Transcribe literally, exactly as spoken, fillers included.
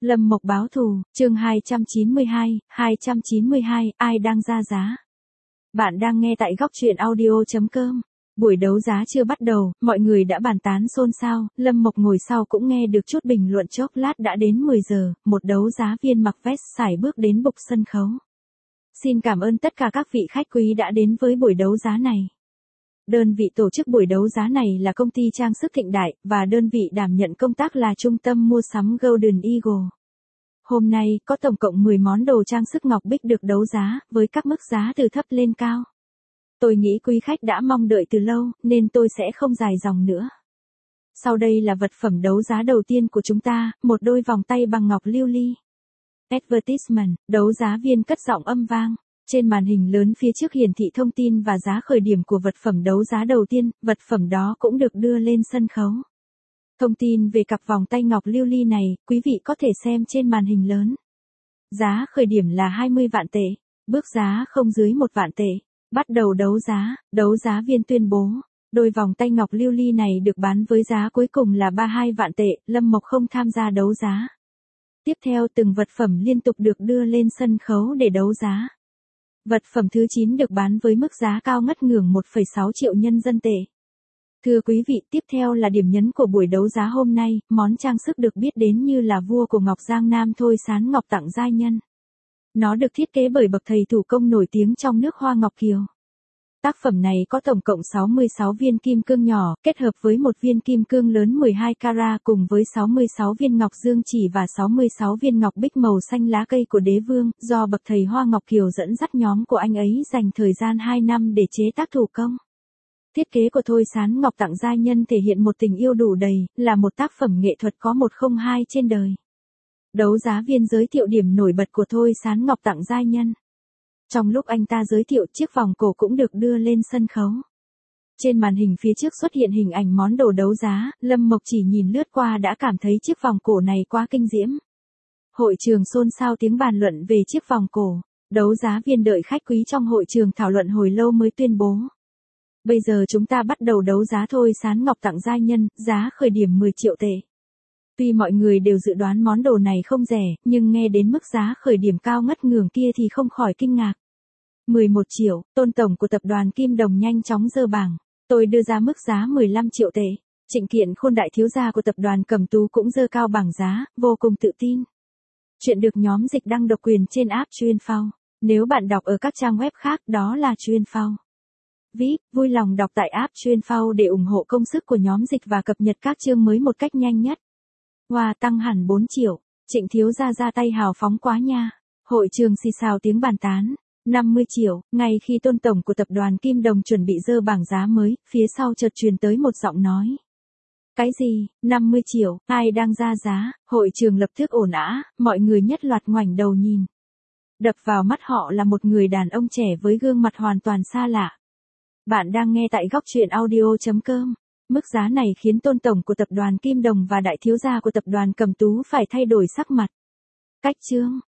Lâm Mộc báo thù, chương hai trăm chín mươi hai, hai trăm chín mươi hai, ai đang ra giá? Bạn đang nghe tại góc truyện audio chấm com. Buổi đấu giá chưa bắt đầu, mọi người đã bàn tán xôn xao, Lâm Mộc ngồi sau cũng nghe được chút bình luận. Chốc lát đã đến mười giờ, một đấu giá viên mặc vest sải bước đến bục sân khấu. Xin cảm ơn tất cả các vị khách quý đã đến với buổi đấu giá này. Đơn vị tổ chức buổi đấu giá này là công ty trang sức Thịnh Đại, và đơn vị đảm nhận công tác là trung tâm mua sắm Golden Eagle. Hôm nay, có tổng cộng mười món đồ trang sức ngọc bích được đấu giá, với các mức giá từ thấp lên cao. Tôi nghĩ quý khách đã mong đợi từ lâu, nên tôi sẽ không dài dòng nữa. Sau đây là vật phẩm đấu giá đầu tiên của chúng ta, một đôi vòng tay bằng ngọc lưu ly. Advertisement, đấu giá viên cất giọng âm vang. Trên màn hình lớn phía trước hiển thị thông tin và giá khởi điểm của vật phẩm đấu giá đầu tiên, vật phẩm đó cũng được đưa lên sân khấu. Thông tin về cặp vòng tay ngọc lưu ly này, quý vị có thể xem trên màn hình lớn. Giá khởi điểm là hai mươi vạn tệ, bước giá không dưới một vạn tệ. Bắt đầu đấu giá, đấu giá viên tuyên bố. Đôi vòng tay ngọc lưu ly này được bán với giá cuối cùng là ba mươi hai vạn tệ, Lâm Mộc không tham gia đấu giá. Tiếp theo từng vật phẩm liên tục được đưa lên sân khấu để đấu giá. Vật phẩm thứ chín được bán với mức giá cao ngất ngưởng một phẩy sáu triệu nhân dân tệ. Thưa quý vị, tiếp theo là điểm nhấn của buổi đấu giá hôm nay, món trang sức được biết đến như là vua của Ngọc Giang Nam Thôi Sán Ngọc tặng giai nhân. Nó được thiết kế bởi bậc thầy thủ công nổi tiếng trong nước Hoa Ngọc Kiều. Tác phẩm này có tổng cộng sáu mươi sáu viên kim cương nhỏ, kết hợp với một viên kim cương lớn mười hai carat cùng với sáu mươi sáu viên ngọc dương chỉ và sáu mươi sáu viên ngọc bích màu xanh lá cây của đế vương, do bậc thầy Hoa Ngọc Kiều dẫn dắt nhóm của anh ấy dành thời gian hai năm để chế tác thủ công. Thiết kế của Thôi Sán Ngọc tặng giai nhân thể hiện một tình yêu đủ đầy, là một tác phẩm nghệ thuật có một không hai trên đời. Đấu giá viên giới thiệu điểm nổi bật của Thôi Sán Ngọc tặng giai nhân. Trong lúc anh ta giới thiệu, chiếc vòng cổ cũng được đưa lên sân khấu. Trên màn hình phía trước xuất hiện hình ảnh món đồ đấu giá, Lâm Mộc chỉ nhìn lướt qua đã cảm thấy chiếc vòng cổ này quá kinh diễm. Hội trường xôn xao tiếng bàn luận về chiếc vòng cổ. Đấu giá viên đợi khách quý trong hội trường thảo luận hồi lâu mới tuyên bố. Bây giờ chúng ta bắt đầu đấu giá Thôi Sán Ngọc tặng giai nhân, giá khởi điểm mười triệu tệ. Tuy mọi người đều dự đoán món đồ này không rẻ, nhưng nghe đến mức giá khởi điểm cao ngất ngưởng kia thì không khỏi kinh ngạc. mười một triệu, Tôn tổng của tập đoàn Kim Đồng nhanh chóng giơ bảng. Tôi đưa ra mức giá mười lăm triệu tệ. Trịnh Kiện Khôn đại thiếu gia của tập đoàn Cẩm Tú cũng giơ cao bảng giá, vô cùng tự tin. Chuyện được nhóm dịch đăng độc quyền trên app Chuyên.Phao. Nếu bạn đọc ở các trang web khác, đó là Chuyên.Phao. vê i pê, vui lòng đọc tại app Chuyên.Phao để ủng hộ công sức của nhóm dịch và cập nhật các chương mới một cách nhanh nhất. Hoa tăng hẳn bốn triệu, Trịnh thiếu gia ra tay hào phóng quá nha. Hội trường xì xào tiếng bàn tán. năm mươi triệu, ngay khi Tôn tổng của tập đoàn Kim Đồng chuẩn bị dơ bảng giá mới, phía sau chợt truyền tới một giọng nói. Cái gì, năm mươi triệu, ai đang ra giá? Hội trường lập tức ồn ào, mọi người nhất loạt ngoảnh đầu nhìn. Đập vào mắt họ là một người đàn ông trẻ với gương mặt hoàn toàn xa lạ. Bạn đang nghe tại góc truyện audio chấm com. Mức giá này khiến Tôn tổng của tập đoàn Kim Đồng và đại thiếu gia của tập đoàn Cẩm Tú phải thay đổi sắc mặt. Cách chương,